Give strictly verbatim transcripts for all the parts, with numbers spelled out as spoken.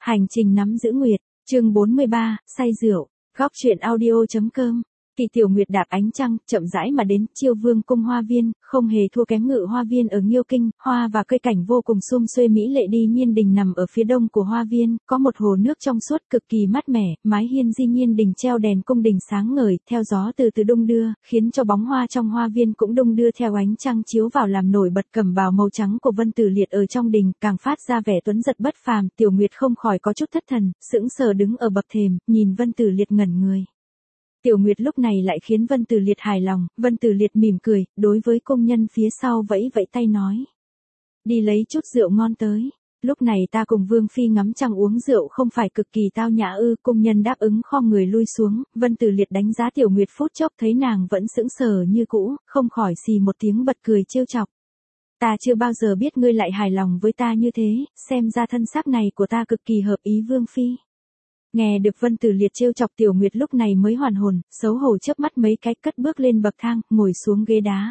Hành trình nắm giữ nguyệt, chương bốn mươi ba, say rượu, góc truyện audio.com. Kỳ Tiểu Nguyệt đạp ánh trăng, chậm rãi mà đến Chiêu Vương cung hoa viên, không hề thua kém Ngự Hoa viên ở Nghiêu Kinh, hoa và cây cảnh vô cùng sum xuê mỹ lệ đi Nhiên Đình nằm ở phía đông của hoa viên, có một hồ nước trong suốt cực kỳ mát mẻ, mái hiên di Nhiên Đình treo đèn cung đình sáng ngời, theo gió từ từ đung đưa, khiến cho bóng hoa trong hoa viên cũng đung đưa theo ánh trăng chiếu vào làm nổi bật cẩm bào màu trắng của Vân Tử Liệt ở trong đình, càng phát ra vẻ tuấn giật bất phàm. Tiểu Nguyệt không khỏi có chút thất thần, sững sờ đứng ở bậc thềm, nhìn Vân Tử Liệt ngẩn người. Tiểu Nguyệt lúc này lại khiến Vân Tử Liệt hài lòng, Vân Tử Liệt mỉm cười, đối với công nhân phía sau vẫy vẫy tay nói. Đi lấy chút rượu ngon tới, lúc này ta cùng Vương Phi ngắm trăng uống rượu không phải cực kỳ tao nhã ư? Công nhân đáp ứng khom người lui xuống, Vân Tử Liệt đánh giá Tiểu Nguyệt phút chốc thấy nàng vẫn sững sờ như cũ, không khỏi xì một tiếng bật cười trêu chọc. Ta chưa bao giờ biết ngươi lại hài lòng với ta như thế, xem ra thân xác này của ta cực kỳ hợp ý Vương Phi. Nghe được Vân Tử Liệt trêu chọc, Tiểu Nguyệt lúc này mới hoàn hồn, xấu hổ chớp mắt mấy cái cất bước lên bậc thang, ngồi xuống ghế đá.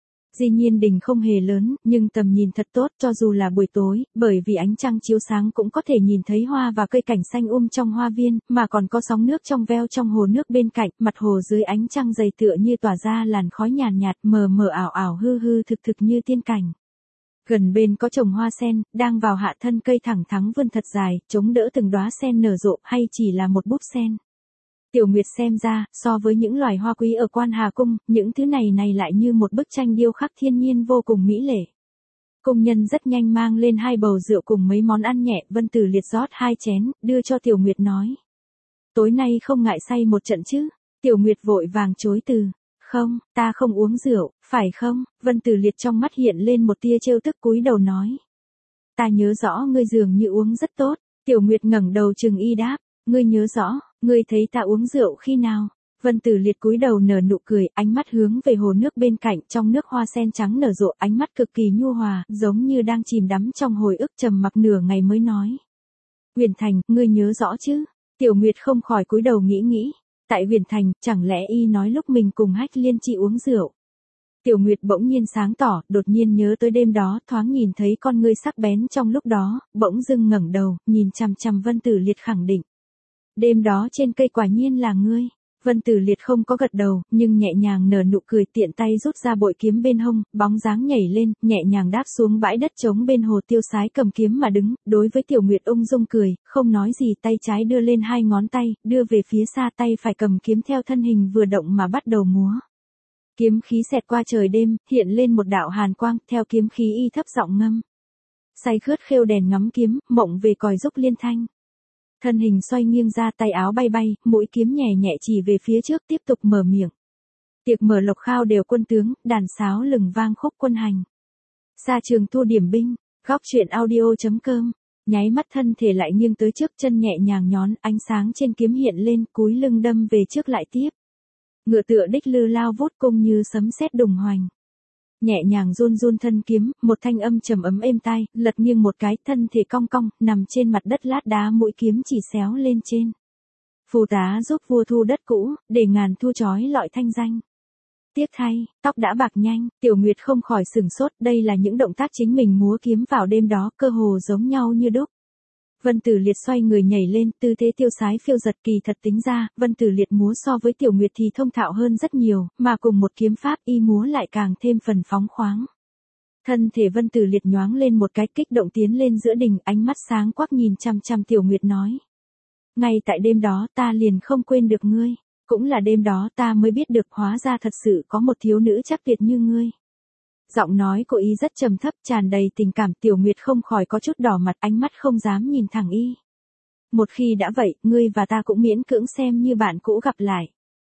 Di Nhiên Đình không hề lớn, nhưng tầm nhìn thật tốt, cho dù là buổi tối, bởi vì ánh trăng chiếu sáng cũng có thể nhìn thấy hoa và cây cảnh xanh um trong hoa viên, mà còn có sóng nước trong veo trong hồ nước bên cạnh, mặt hồ dưới ánh trăng dày tựa như tỏa ra làn khói nhàn nhạt, mờ mờ ảo ảo hư hư thực thực như tiên cảnh. Gần bên có trồng hoa sen, đang vào hạ thân cây thẳng thắn vươn thật dài, chống đỡ từng đóa sen nở rộ, hay chỉ là một búp sen. Tiểu Nguyệt xem ra, so với những loài hoa quý ở Quan Hà Cung, những thứ này này lại như một bức tranh điêu khắc thiên nhiên vô cùng mỹ lệ. Công nhân rất nhanh mang lên hai bầu rượu cùng mấy món ăn nhẹ, Vân Tử Liệt rót hai chén, đưa cho Tiểu Nguyệt nói. Tối nay không ngại say một trận chứ? Tiểu Nguyệt vội vàng chối từ. Không, ta không uống rượu, phải không? Vân Tử Liệt trong mắt hiện lên một tia trêu tức cúi đầu nói. Ta nhớ rõ ngươi dường như uống rất tốt. Tiểu Nguyệt ngẩng đầu trừng y đáp. Ngươi nhớ rõ, ngươi thấy ta uống rượu khi nào? Vân Tử Liệt cúi đầu nở nụ cười, ánh mắt hướng về hồ nước bên cạnh, trong nước hoa sen trắng nở rộ, ánh mắt cực kỳ nhu hòa, giống như đang chìm đắm trong hồi ức, trầm mặc nửa ngày mới nói. Huyền Thành, ngươi nhớ rõ chứ? Tiểu Nguyệt không khỏi cúi đầu nghĩ nghĩ. Tại Huyền Thành, chẳng lẽ y nói lúc mình cùng Hách Liên Chi uống rượu? Tiểu Nguyệt bỗng nhiên sáng tỏ, đột nhiên nhớ tới đêm đó, thoáng nhìn thấy con ngươi sắc bén trong lúc đó, bỗng dưng ngẩng đầu, nhìn chằm chằm Vân Tử Liệt khẳng định. Đêm đó trên cây quả nhiên là ngươi. Vân Tử Liệt không có gật đầu, nhưng nhẹ nhàng nở nụ cười, tiện tay rút ra bội kiếm bên hông, bóng dáng nhảy lên, nhẹ nhàng đáp xuống bãi đất trống bên hồ, tiêu sái cầm kiếm mà đứng, đối với Tiểu Nguyệt ung dung cười, không nói gì, tay trái đưa lên hai ngón tay, đưa về phía xa, tay phải cầm kiếm theo thân hình vừa động mà bắt đầu múa. Kiếm khí xẹt qua trời đêm, hiện lên một đạo hàn quang, theo kiếm khí y thấp giọng ngâm. Say khướt khêu đèn ngắm kiếm, mộng về còi rúc liên thanh. Thân hình xoay nghiêng ra, tay áo bay bay, mũi kiếm nhẹ nhẹ chỉ về phía trước, tiếp tục mở miệng. Tiệc mở lộc khao đều quân tướng, đàn sáo lừng vang khúc quân hành. Xa trường thu điểm binh, góc truyện audio.com. Nháy mắt thân thể lại nghiêng tới trước, chân nhẹ nhàng nhón, ánh sáng trên kiếm hiện lên, cúi lưng đâm về trước lại tiếp. Ngựa tựa đích lư lao vút cung như sấm sét đùng hoành. Nhẹ nhàng run run thân kiếm, một thanh âm trầm ấm êm tai, lật nghiêng một cái, thân thể cong cong, nằm trên mặt đất lát đá, mũi kiếm chỉ xéo lên trên. Phù tá giúp vua thu đất cũ, để ngàn thu chói lọi thanh danh. Tiếc thay, tóc đã bạc nhanh, Tiểu Nguyệt không khỏi sửng sốt, đây là những động tác chính mình múa kiếm vào đêm đó, cơ hồ giống nhau như đúc. Vân Tử Liệt xoay người nhảy lên, tư thế tiêu sái phiêu giật, kỳ thật tính ra, Vân Tử Liệt múa so với Tiểu Nguyệt thì thông thạo hơn rất nhiều, mà cùng một kiếm pháp y múa lại càng thêm phần phóng khoáng. Thân thể Vân Tử Liệt nhoáng lên một cái, kích động tiến lên giữa đình, ánh mắt sáng quắc nhìn chằm chằm Tiểu Nguyệt nói. Ngay tại đêm đó ta liền không quên được ngươi, cũng là đêm đó ta mới biết được hóa ra thật sự có một thiếu nữ chắc tuyệt như ngươi. Giọng nói của y rất trầm thấp, tràn đầy tình cảm, Tiểu Nguyệt không khỏi có chút đỏ mặt, ánh mắt không dám nhìn thẳng y. Một khi đã vậy, ngươi và ta cũng miễn cưỡng xem như bạn cũ gặp lại.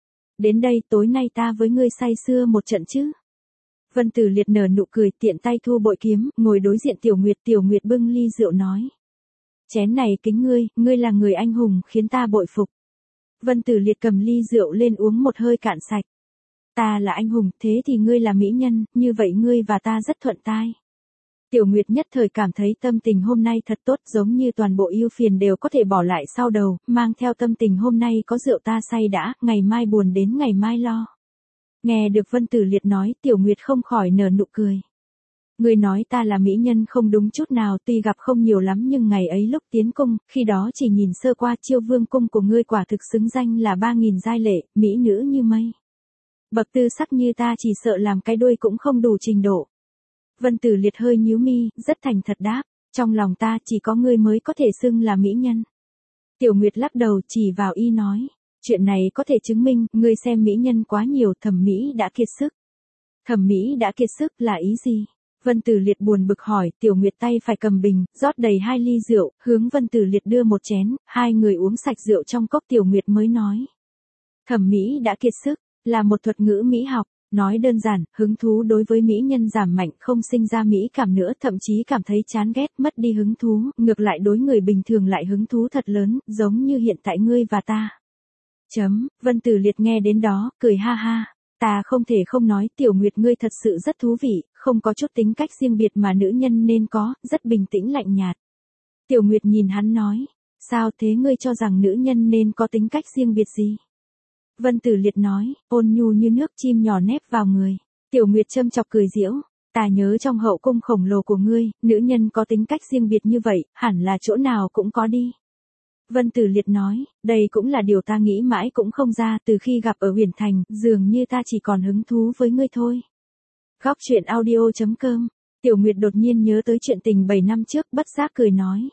Đến đây, tối nay ta với ngươi say sưa một trận chứ? Vân Tử Liệt nở nụ cười, tiện tay thu bội kiếm, ngồi đối diện Tiểu Nguyệt, Tiểu Nguyệt bưng ly rượu nói. Chén này kính ngươi, ngươi là người anh hùng, khiến ta bội phục. Vân Tử Liệt cầm ly rượu lên uống một hơi cạn sạch. Ta là anh hùng, thế thì ngươi là mỹ nhân, như vậy ngươi và ta rất thuận tai. Tiểu Nguyệt nhất thời cảm thấy tâm tình hôm nay thật tốt, giống như toàn bộ ưu phiền đều có thể bỏ lại sau đầu, mang theo tâm tình hôm nay có rượu ta say đã, ngày mai buồn đến ngày mai lo. Nghe được Vân Tử Liệt nói, Tiểu Nguyệt không khỏi nở nụ cười. Ngươi nói ta là mỹ nhân không đúng chút nào, tuy gặp không nhiều lắm nhưng ngày ấy lúc tiến cung, khi đó chỉ nhìn sơ qua Chiêu Vương cung của ngươi quả thực xứng danh là ba nghìn giai lệ, mỹ nữ như mây. Bậc tư sắc như ta chỉ sợ làm cái đuôi cũng không đủ trình độ. Vân Tử Liệt hơi nhíu mi, rất thành thật đáp, trong lòng ta chỉ có ngươi mới có thể xưng là mỹ nhân. Tiểu Nguyệt lắc đầu chỉ vào y nói, chuyện này có thể chứng minh, ngươi xem mỹ nhân quá nhiều, thẩm mỹ đã kiệt sức. Thẩm mỹ đã kiệt sức là ý gì? Vân Tử Liệt buồn bực hỏi, Tiểu Nguyệt tay phải cầm bình, rót đầy hai ly rượu, hướng Vân Tử Liệt đưa một chén, hai người uống sạch rượu trong cốc. Tiểu Nguyệt mới nói, thẩm mỹ đã kiệt sức, là một thuật ngữ mỹ học, nói đơn giản, hứng thú đối với mỹ nhân giảm mạnh, không sinh ra mỹ cảm nữa, thậm chí cảm thấy chán ghét, mất đi hứng thú, ngược lại đối người bình thường lại hứng thú thật lớn, giống như hiện tại ngươi và ta. Chấm, Vân Tử Liệt nghe đến đó, cười ha ha. Ta không thể không nói, Tiểu Nguyệt ngươi thật sự rất thú vị, không có chút tính cách riêng biệt mà nữ nhân nên có, rất bình tĩnh lạnh nhạt. Tiểu Nguyệt nhìn hắn nói, sao thế, ngươi cho rằng nữ nhân nên có tính cách riêng biệt gì? Vân Tử Liệt nói, ôn nhu như nước, chim nhỏ nép vào người. Tiểu Nguyệt châm chọc cười giễu, ta nhớ trong hậu cung khổng lồ của ngươi, nữ nhân có tính cách riêng biệt như vậy, hẳn là chỗ nào cũng có đi. Vân Tử Liệt nói, đây cũng là điều ta nghĩ mãi cũng không ra, từ khi gặp ở Huyền Thành, dường như ta chỉ còn hứng thú với ngươi thôi. Góc truyện audio chấm com. Tiểu Nguyệt đột nhiên nhớ tới chuyện tình bảy năm trước, bất giác cười nói,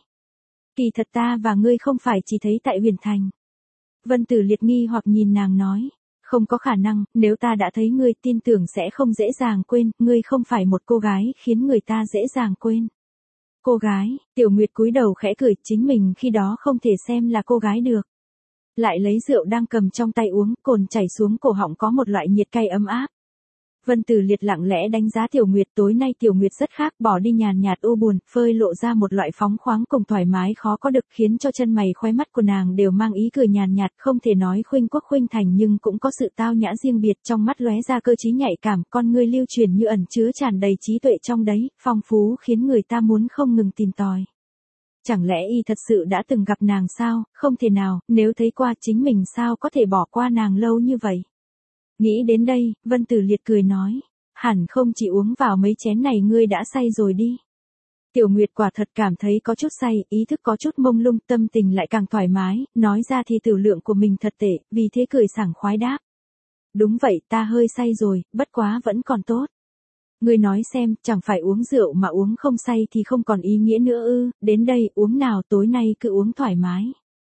kỳ thật ta và ngươi không phải chỉ thấy tại Huyền Thành. Vân Tử Liệt nghi hoặc nhìn nàng nói, không có khả năng, nếu ta đã thấy ngươi tin tưởng sẽ không dễ dàng quên, ngươi không phải một cô gái khiến người ta dễ dàng quên. Cô gái, Tiểu Nguyệt cúi đầu khẽ cười, chính mình khi đó không thể xem là cô gái được. Lại lấy rượu đang cầm trong tay uống, cồn chảy xuống cổ họng có một loại nhiệt cay ấm áp. Vân Tử Liệt lặng lẽ đánh giá Tiểu Nguyệt, tối nay Tiểu Nguyệt rất khác, bỏ đi nhàn nhạt u buồn, phơi lộ ra một loại phóng khoáng cùng thoải mái khó có được, khiến cho chân mày khóe mắt của nàng đều mang ý cười nhàn nhạt, không thể nói khuynh quốc khuynh thành nhưng cũng có sự tao nhã riêng biệt, trong mắt lóe ra cơ trí nhạy cảm, con ngươi lưu truyền như ẩn chứa tràn đầy trí tuệ trong đấy, phong phú khiến người ta muốn không ngừng tìm tòi. Chẳng lẽ y thật sự đã từng gặp nàng sao? Không thể nào, nếu thấy qua chính mình sao có thể bỏ qua nàng lâu như vậy? Nghĩ đến đây, Vân Tử Liệt cười nói, hẳn không chỉ uống vào mấy chén này ngươi đã say rồi đi. Tiểu Nguyệt quả thật cảm thấy có chút say, ý thức có chút mông lung, tâm tình lại càng thoải mái, nói ra thì tiểu lượng của mình thật tệ, vì thế cười sảng khoái đáp. Đúng vậy, ta hơi say rồi, bất quá vẫn còn tốt. Ngươi nói xem, chẳng phải uống rượu mà uống không say thì không còn ý nghĩa nữa ư, đến đây, uống nào, tối nay cứ uống thoải mái.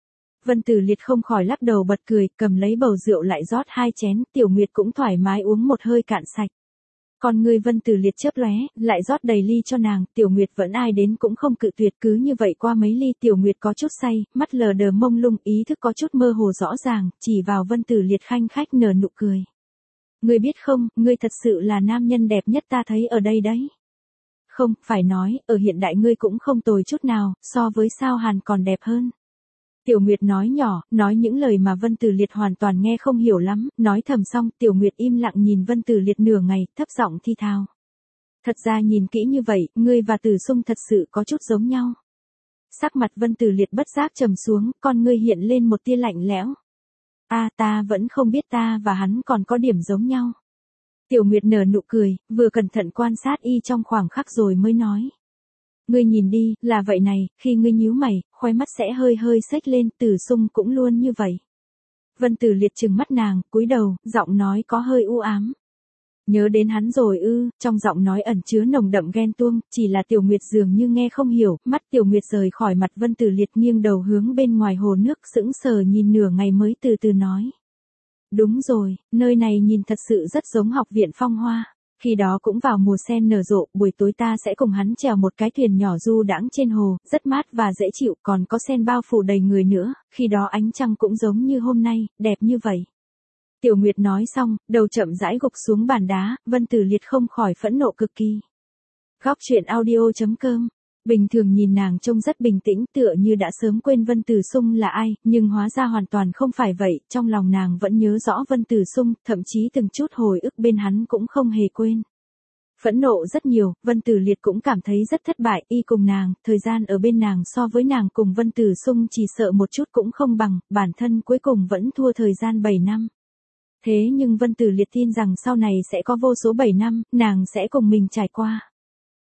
Vân Tử Liệt không khỏi lắc đầu bật cười, cầm lấy bầu rượu lại rót hai chén, Tiểu Nguyệt cũng thoải mái uống một hơi cạn sạch. Còn người Vân Tử Liệt chớp lóe, lại rót đầy ly cho nàng, Tiểu Nguyệt vẫn ai đến cũng không cự tuyệt, cứ như vậy qua mấy ly Tiểu Nguyệt có chút say, mắt lờ đờ mông lung, ý thức có chút mơ hồ rõ ràng, chỉ vào Vân Tử Liệt khanh khách nở nụ cười. Ngươi biết không, ngươi thật sự là nam nhân đẹp nhất ta thấy ở đây đấy. Không, phải nói, ở hiện đại ngươi cũng không tồi chút nào, so với Sao Hàn còn đẹp hơn. Tiểu Nguyệt nói nhỏ, nói những lời mà Vân Tử Liệt hoàn toàn nghe không hiểu lắm, nói thầm xong, Tiểu Nguyệt im lặng nhìn Vân Tử Liệt nửa ngày, thấp giọng thi thào. Thật ra nhìn kỹ như vậy, ngươi và Tử Sung thật sự có chút giống nhau. Sắc mặt Vân Tử Liệt bất giác trầm xuống, con ngươi hiện lên một tia lạnh lẽo. A à, ta vẫn không biết ta và hắn còn có điểm giống nhau. Tiểu Nguyệt nở nụ cười, vừa cẩn thận quan sát y trong khoảng khắc rồi mới nói. Ngươi nhìn đi, là vậy này, khi ngươi nhíu mày, khóe mắt sẽ hơi hơi xếch lên, Tử Sung cũng luôn như vậy. Vân Tử Liệt trừng mắt nàng, cúi đầu, giọng nói có hơi u ám. Nhớ đến hắn rồi ư, trong giọng nói ẩn chứa nồng đậm ghen tuông, chỉ là Tiểu Nguyệt dường như nghe không hiểu, mắt Tiểu Nguyệt rời khỏi mặt Vân Tử Liệt nghiêng đầu hướng bên ngoài hồ nước, sững sờ nhìn nửa ngày mới từ từ nói. Đúng rồi, nơi này nhìn thật sự rất giống học viện Phong Hoa. Khi đó cũng vào mùa sen nở rộ, buổi tối ta sẽ cùng hắn chèo một cái thuyền nhỏ du đãng trên hồ, rất mát và dễ chịu, còn có sen bao phủ đầy người nữa, khi đó ánh trăng cũng giống như hôm nay, đẹp như vậy. Tiểu Nguyệt nói xong, đầu chậm rãi gục xuống bàn đá, Vân Tử Liệt không khỏi phẫn nộ cực kỳ. Góc truyện audio chấm com. Bình thường nhìn nàng trông rất bình tĩnh, tựa như đã sớm quên Vân Tử Sung là ai, nhưng hóa ra hoàn toàn không phải vậy, trong lòng nàng vẫn nhớ rõ Vân Tử Sung, thậm chí từng chút hồi ức bên hắn cũng không hề quên. Phẫn nộ rất nhiều, Vân Tử Liệt cũng cảm thấy rất thất bại, y cùng nàng, thời gian ở bên nàng so với nàng cùng Vân Tử Sung chỉ sợ một chút cũng không bằng, bản thân cuối cùng vẫn thua thời gian bảy năm. Thế nhưng Vân Tử Liệt tin rằng sau này sẽ có vô số bảy năm, nàng sẽ cùng mình trải qua.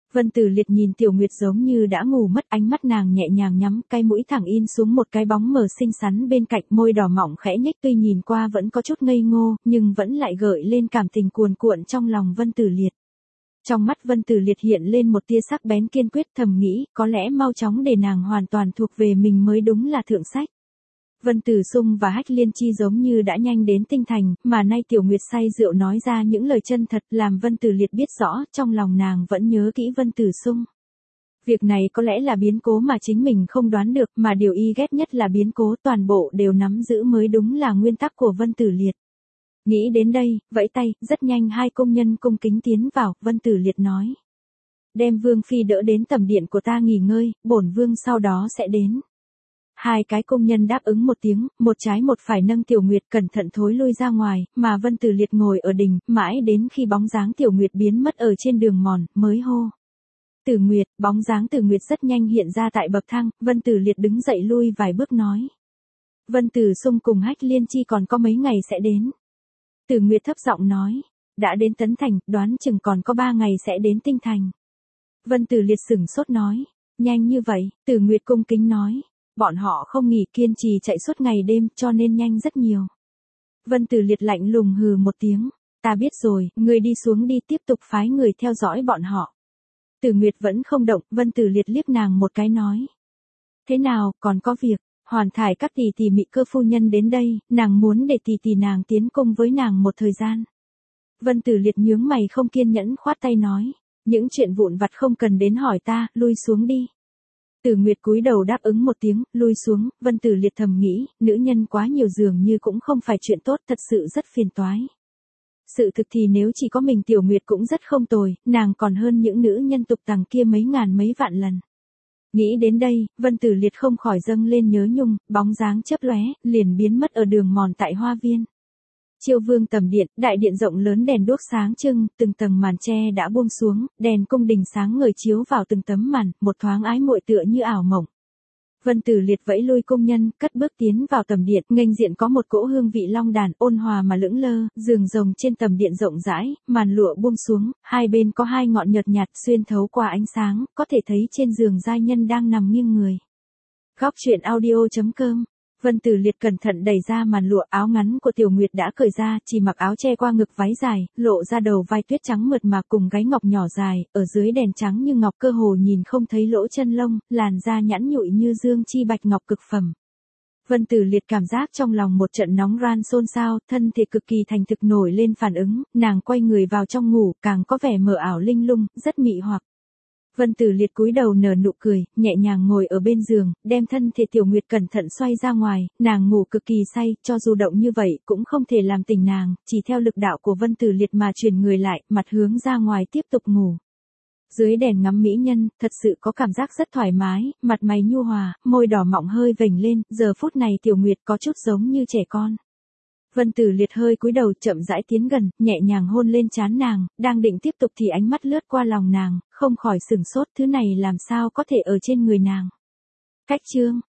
Vân Tử Liệt nhìn Tiểu Nguyệt giống như đã ngủ mất, ánh mắt nàng nhẹ nhàng nhắm, cái mũi thẳng in xuống một cái bóng mờ xinh xắn bên cạnh, môi đỏ mọng khẽ nhếch, tuy nhìn qua vẫn có chút ngây ngô, nhưng vẫn lại gợi lên cảm tình cuồn cuộn trong lòng Vân Tử Liệt. Trong mắt Vân Tử Liệt hiện lên một tia sắc bén kiên quyết, thầm nghĩ, có lẽ mau chóng để nàng hoàn toàn thuộc về mình mới đúng là thượng sách. Vân Tử Sung và Hách Liên Chi giống như đã nhanh đến tinh thành, mà nay Tiểu Nguyệt say rượu nói ra những lời chân thật, làm Vân Tử Liệt biết rõ, trong lòng nàng vẫn nhớ kỹ Vân Tử Sung. Việc này có lẽ là biến cố mà chính mình không đoán được, mà điều y ghét nhất là biến cố toàn bộ đều nắm giữ mới đúng là nguyên tắc của Vân Tử Liệt. Nghĩ đến đây, vẫy tay, rất nhanh hai công nhân cung kính tiến vào, Vân Tử Liệt nói. Đem Vương Phi đỡ đến tầm điện của ta nghỉ ngơi, bổn Vương sau đó sẽ đến. Hai cái công nhân đáp ứng một tiếng, một trái một phải nâng Tiểu Nguyệt cẩn thận thối lui ra ngoài, mà Vân Tử Liệt ngồi ở đỉnh, mãi đến khi bóng dáng Tiểu Nguyệt biến mất ở trên đường mòn, mới hô. Tử Nguyệt, bóng dáng Tử Nguyệt rất nhanh hiện ra tại bậc thang, Vân Tử Liệt đứng dậy lui vài bước nói. Vân Tử Sung cùng Hách Liên Chi còn có mấy ngày sẽ đến. Tử Nguyệt thấp giọng nói, đã đến Tấn Thành, đoán chừng còn có ba ngày sẽ đến Tinh Thành. Vân Tử Liệt sửng sốt nói, nhanh như vậy, Tử Nguyệt cung kính nói. Bọn họ không nghỉ kiên trì chạy suốt ngày đêm cho nên nhanh rất nhiều. Vân Tử Liệt lạnh lùng hừ một tiếng. Ta biết rồi, người đi xuống đi tiếp tục phái người theo dõi bọn họ. Tử Nguyệt vẫn không động, Vân Tử Liệt liếc nàng một cái nói. Thế nào, còn có việc, Hoàn Thải các tỷ tỷ Mị Cơ phu nhân đến đây, nàng muốn để tỷ tỷ nàng tiến cung với nàng một thời gian. Vân Tử Liệt nhướng mày không kiên nhẫn khoát tay nói. Những chuyện vụn vặt không cần đến hỏi ta, lui xuống đi. Tử Nguyệt cúi đầu đáp ứng một tiếng, lui xuống, Vân Tử Liệt thầm nghĩ, nữ nhân quá nhiều dường như cũng không phải chuyện tốt, thật sự rất phiền toái. Sự thực thì nếu chỉ có mình Tiểu Nguyệt cũng rất không tồi, nàng còn hơn những nữ nhân tục tằng kia mấy ngàn mấy vạn lần. Nghĩ đến đây, Vân Tử Liệt không khỏi dâng lên nhớ nhung, bóng dáng chớp lóe, liền biến mất ở đường mòn tại hoa viên. Chiêu Vương tầm điện, đại điện rộng lớn đèn đuốc sáng trưng, từng tầng màn tre đã buông xuống, đèn cung đình sáng ngời chiếu vào từng tấm màn, một thoáng ái muội tựa như ảo mộng. Vân Tử Liệt vẫy lui công nhân, cất bước tiến vào tầm điện, nghênh diện có một cỗ hương vị long đàn, ôn hòa mà lững lơ, giường rồng trên tầm điện rộng rãi, màn lụa buông xuống, hai bên có hai ngọn nhợt nhạt xuyên thấu qua ánh sáng, có thể thấy trên giường giai nhân đang nằm nghiêng người. Góc truyện audio chấm com. Vân Tử Liệt cẩn thận đẩy ra màn lụa, áo ngắn của Tiểu Nguyệt đã cởi ra, chỉ mặc áo che qua ngực váy dài, lộ ra đầu vai tuyết trắng mượt mà cùng gáy ngọc nhỏ dài, ở dưới đèn trắng như ngọc cơ hồ nhìn không thấy lỗ chân lông, làn da nhẵn nhụi như dương chi bạch ngọc cực phẩm. Vân Tử Liệt cảm giác trong lòng một trận nóng ran xôn xao, thân thể cực kỳ thành thực nổi lên phản ứng, nàng quay người vào trong ngủ, càng có vẻ mờ ảo linh lung, rất mị hoặc. Vân Tử Liệt cúi đầu nở nụ cười, nhẹ nhàng ngồi ở bên giường, đem thân thể Tiểu Nguyệt cẩn thận xoay ra ngoài, nàng ngủ cực kỳ say, cho dù động như vậy cũng không thể làm tỉnh nàng, chỉ theo lực đạo của Vân Tử Liệt mà chuyển người lại, mặt hướng ra ngoài tiếp tục ngủ. Dưới đèn ngắm mỹ nhân, thật sự có cảm giác rất thoải mái, mặt mày nhu hòa, môi đỏ mọng hơi vểnh lên, giờ phút này Tiểu Nguyệt có chút giống như trẻ con. Vân Tử Liệt hơi cúi đầu chậm rãi tiến gần, nhẹ nhàng hôn lên trán nàng, đang định tiếp tục thì ánh mắt lướt qua lòng nàng, không khỏi sửng sốt, thứ này làm sao có thể ở trên người nàng. Cách chương